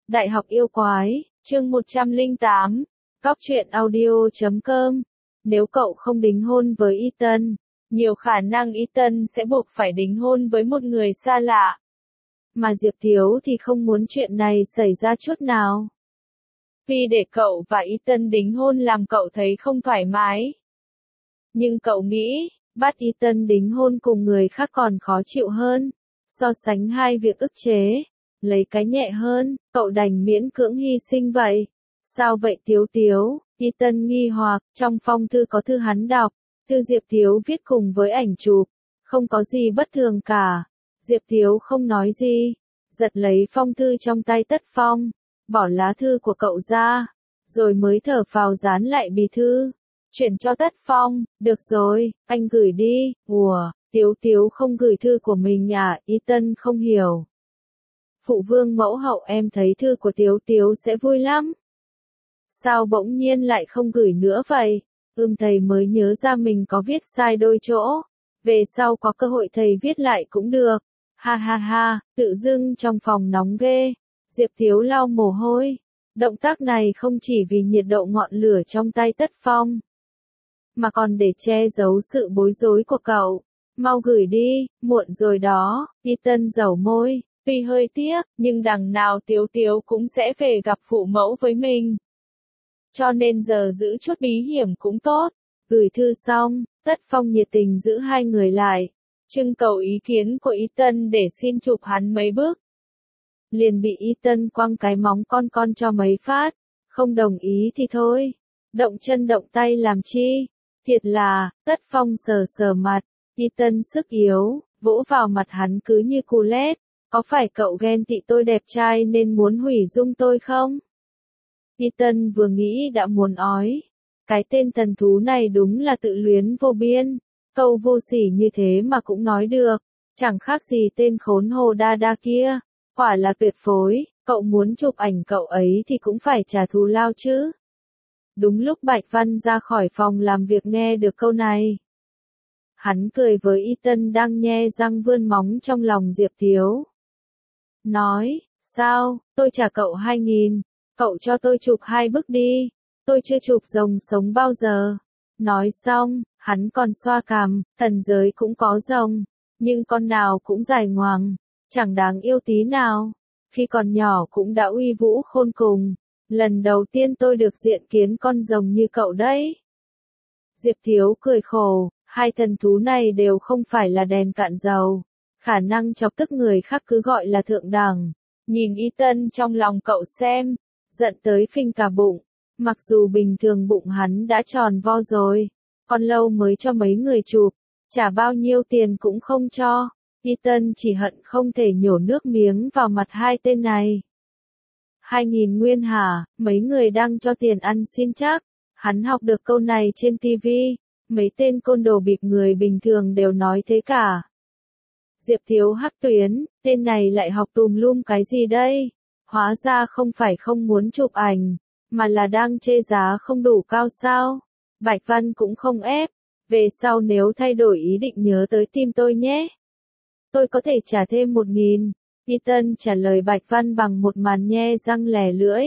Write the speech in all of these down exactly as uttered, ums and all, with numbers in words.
Đại học yêu quái, chương một trăm lẻ tám, Góc truyện audio chấm com. Nếu cậu không đính hôn với Ethan, nhiều khả năng Ethan sẽ buộc phải đính hôn với một người xa lạ. Mà Diệp Thiếu thì không muốn chuyện này xảy ra chút nào. Vì để cậu và Ethan đính hôn làm cậu thấy không thoải mái. Nhưng cậu nghĩ, bắt Ethan đính hôn cùng người khác còn khó chịu hơn. So sánh hai việc ức chế, lấy cái nhẹ hơn, cậu đành miễn cưỡng hy sinh vậy. Sao vậy Tiếu Tiếu? Ethan nghi hoặc, trong phong thư có thư hắn đọc, thư Diệp Thiếu viết cùng với ảnh chụp, không có gì bất thường cả. Diệp Thiếu không nói gì, giật lấy phong thư trong tay Tất Phong, bỏ lá thư của cậu ra, rồi mới thở phào dán lại bì thư, chuyển cho Tất Phong, được rồi, anh gửi đi. Ủa, Tiếu Tiếu không gửi thư của mình à? Ethan không hiểu. Phụ vương mẫu hậu, em thấy thư của Tiếu Tiếu sẽ vui lắm. Sao bỗng nhiên lại không gửi nữa vậy? Ưm thầy mới nhớ ra mình có viết sai đôi chỗ. Về sau có cơ hội thầy viết lại cũng được. Ha ha ha, tự dưng trong phòng nóng ghê. Diệp Thiếu lau mồ hôi. Động tác này không chỉ vì nhiệt độ ngọn lửa trong tay Tất Phong, mà còn để che giấu sự bối rối của cậu. Mau gửi đi, muộn rồi đó. Ethan dẩu môi, tuy hơi tiếc, nhưng đằng nào Tiếu Tiếu cũng sẽ về gặp phụ mẫu với mình. Cho nên giờ giữ chút bí hiểm cũng tốt. Gửi thư xong, Tất Phong nhiệt tình giữ hai người lại, trưng cầu ý kiến của Ethan để xin chụp hắn mấy bức. Liền bị Ethan quăng cái móng con con cho mấy phát, không đồng ý thì thôi. Động chân động tay làm chi? Thiệt là, Tất Phong sờ sờ mặt, Ethan sức yếu, vỗ vào mặt hắn cứ như cù lét. Có phải cậu ghen tị tôi đẹp trai nên muốn hủy dung tôi không? Ethan vừa nghĩ đã muốn ói. Cái tên thần thú này đúng là tự luyến vô biên. Câu vô sỉ như thế mà cũng nói được. Chẳng khác gì tên khốn Hồ Đa Đa kia. Quả là tuyệt phối, cậu muốn chụp ảnh cậu ấy thì cũng phải trả thù lao chứ. Đúng lúc Bạch Văn ra khỏi phòng làm việc nghe được câu này. Hắn cười với Ethan đang nhe răng vươn móng trong lòng Diệp Thiếu. Nói, sao, tôi trả cậu hai nghìn, cậu cho tôi chụp hai bức đi, tôi chưa chụp rồng sống bao giờ. Nói xong, hắn còn xoa cằm, thần giới cũng có rồng, nhưng con nào cũng dài ngoằng, chẳng đáng yêu tí nào. Khi còn nhỏ cũng đã uy vũ khôn cùng, lần đầu tiên tôi được diện kiến con rồng như cậu đấy. Diệp Thiếu cười khổ, hai thần thú này đều không phải là đèn cạn dầu. Khả năng chọc tức người khác cứ gọi là thượng đẳng. Nhìn Ethan trong lòng cậu xem, giận tới phình cả bụng. Mặc dù bình thường bụng hắn đã tròn vo rồi, còn lâu mới cho mấy người chụp, trả bao nhiêu tiền cũng không cho. Ethan chỉ hận không thể nhổ nước miếng vào mặt hai tên này. Hai nghìn nguyên hả? Mấy người đang cho tiền ăn xin chắc. Hắn học được câu này trên ti vi, mấy tên côn đồ bịp người bình thường đều nói thế cả. Diệp Thiếu hắc tuyến, tên này lại học tùm lum cái gì đây? Hóa ra không phải không muốn chụp ảnh, mà là đang chê giá không đủ cao sao? Bạch Văn cũng không ép, về sau nếu thay đổi ý định nhớ tới tìm tôi nhé. Tôi có thể trả thêm một nghìn. Ethan trả lời Bạch Văn bằng một màn nhe răng lè lưỡi.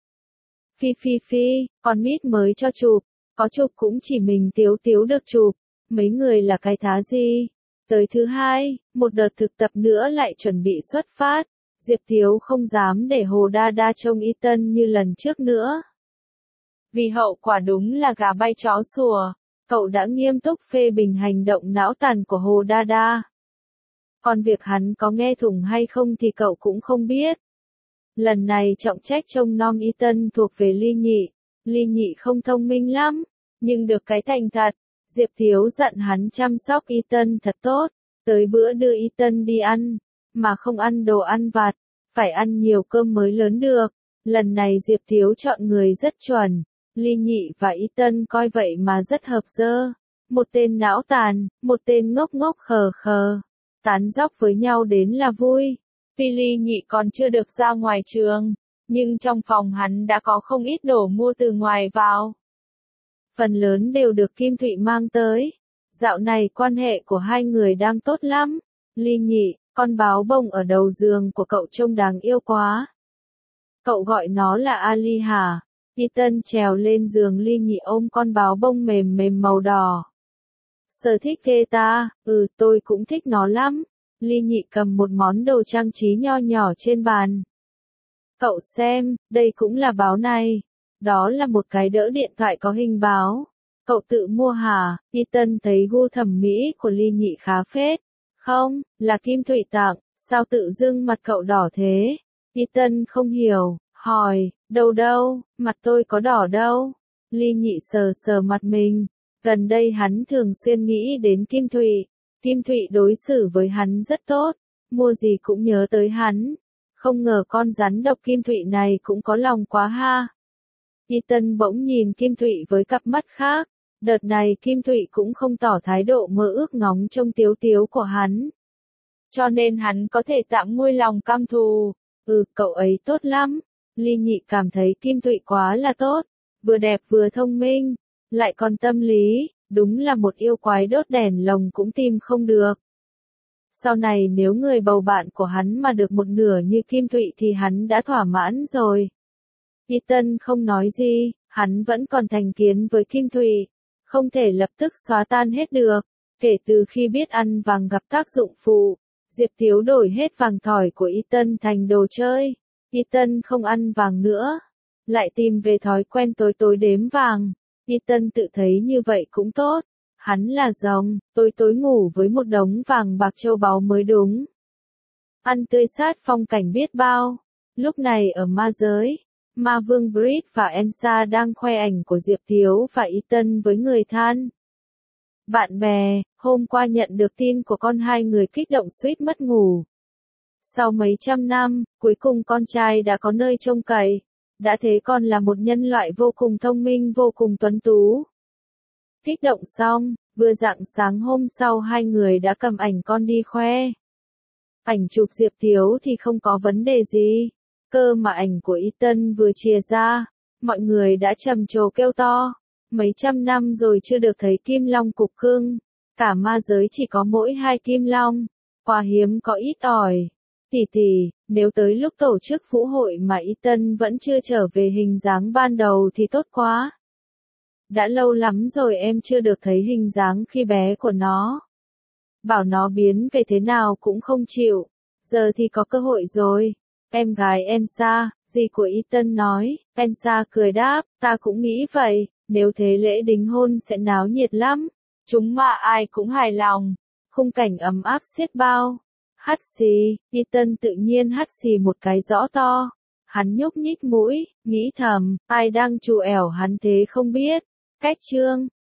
Phi phi phi, con mít mới cho chụp, có chụp cũng chỉ mình Tiếu Tiếu được chụp, mấy người là cái thá gì? Tới thứ hai, một đợt thực tập nữa lại chuẩn bị xuất phát. Diệp Thiếu không dám để Hồ Đa Đa trông Ethan như lần trước nữa. Vì hậu quả đúng là gà bay chó sủa, cậu đã nghiêm túc phê bình hành động não tàn của Hồ Đa Đa. Còn việc hắn có nghe thủng hay không thì cậu cũng không biết. Lần này trọng trách trông nom Ethan thuộc về Ly Nhị. Ly Nhị không thông minh lắm, nhưng được cái thành thật. Diệp Thiếu dặn hắn chăm sóc Ethan thật tốt, tới bữa đưa Ethan đi ăn, mà không ăn đồ ăn vặt, phải ăn nhiều cơm mới lớn được. Lần này Diệp Thiếu chọn người rất chuẩn, Ly Nhị và Ethan coi vậy mà rất hợp dơ. Một tên não tàn, một tên ngốc ngốc khờ khờ, tán dóc với nhau đến là vui. Tuy Ly Nhị còn chưa được ra ngoài trường, nhưng trong phòng hắn đã có không ít đồ mua từ ngoài vào. Phần lớn đều được Kim Thụy mang tới. Dạo này quan hệ của hai người đang tốt lắm. Ly Nhị, con báo bông ở đầu giường của cậu trông đáng yêu quá. Cậu gọi nó là Ali hả? Ethan trèo lên giường Ly Nhị ôm con báo bông mềm mềm màu đỏ. Sở thích ghê ta, ừ tôi cũng thích nó lắm. Ly Nhị cầm một món đồ trang trí nho nhỏ trên bàn. Cậu xem, đây cũng là báo này. Đó là một cái đỡ điện thoại có hình báo. Cậu tự mua hả? Ethan thấy gu thẩm mỹ của Ly Nhị khá phết. Không, là Kim Thụy tặng, sao tự dưng mặt cậu đỏ thế? Ethan không hiểu, hỏi, đâu đâu, mặt tôi có đỏ đâu. Ly Nhị sờ sờ mặt mình. Gần đây hắn thường xuyên nghĩ đến Kim Thụy. Kim Thụy đối xử với hắn rất tốt, mua gì cũng nhớ tới hắn. Không ngờ con rắn độc Kim Thụy này cũng có lòng quá ha. Ethan bỗng nhìn Kim Thụy với cặp mắt khác. Đợt này Kim Thụy cũng không tỏ thái độ mơ ước ngóng trông tiếu tiếu của hắn. Cho nên hắn có thể tạm nguôi lòng căm thù. Ừ, cậu ấy tốt lắm. Ly Nhị cảm thấy Kim Thụy quá là tốt. Vừa đẹp vừa thông minh. Lại còn tâm lý. Đúng là một yêu quái đốt đèn lồng cũng tìm không được. Sau này nếu người bầu bạn của hắn mà được một nửa như Kim Thụy thì hắn đã thỏa mãn rồi. Ethan không nói gì. Hắn vẫn còn thành kiến với Kim Thụy. Không thể lập tức xóa tan hết được. Kể từ khi biết ăn vàng gặp tác dụng phụ, Diệp Tiếu đổi hết vàng thỏi của Ethan thành đồ chơi. Ethan không ăn vàng nữa. Lại tìm về thói quen tối tối đếm vàng. Ethan tự thấy như vậy cũng tốt. Hắn là rồng, tối tối ngủ với một đống vàng bạc châu báu mới đúng. Ăn tươi sát phong cảnh biết bao. Lúc này ở ma giới, Ma Vương Brit và Elsa đang khoe ảnh của Diệp Tiếu và Ethan với người than. Bạn bè, hôm qua nhận được tin của con hai người kích động suýt mất ngủ. Sau mấy trăm năm, cuối cùng con trai đã có nơi trông cậy. Đã thế còn là một nhân loại vô cùng thông minh vô cùng tuấn tú. Kích động xong, vừa rạng sáng hôm sau hai người đã cầm ảnh con đi khoe. Ảnh chụp Diệp Tiếu thì không có vấn đề gì. Cơ mà ảnh của Ethan vừa chia ra, mọi người đã trầm trồ kêu to. Mấy trăm năm rồi chưa được thấy kim long cục cưng. Cả ma giới chỉ có mỗi hai kim long. Quá hiếm có ít ỏi. Tỷ tỷ, nếu tới lúc tổ chức vũ hội mà Ethan vẫn chưa trở về hình dáng ban đầu thì tốt quá. Đã lâu lắm rồi em chưa được thấy hình dáng khi bé của nó. Bảo nó biến về thế nào cũng không chịu. Giờ thì có cơ hội rồi. Em gái Elsa, dì của Ethan nói. Elsa cười đáp, ta cũng nghĩ vậy. Nếu thế lễ đính hôn sẽ náo nhiệt lắm. Chúng mà ai cũng hài lòng. Khung cảnh ấm áp xiết bao. Hắt xì, Ethan tự nhiên hắt xì một cái rõ to. Hắn nhúc nhích mũi, nghĩ thầm, ai đang trù ẻo hắn thế không biết. Cách chương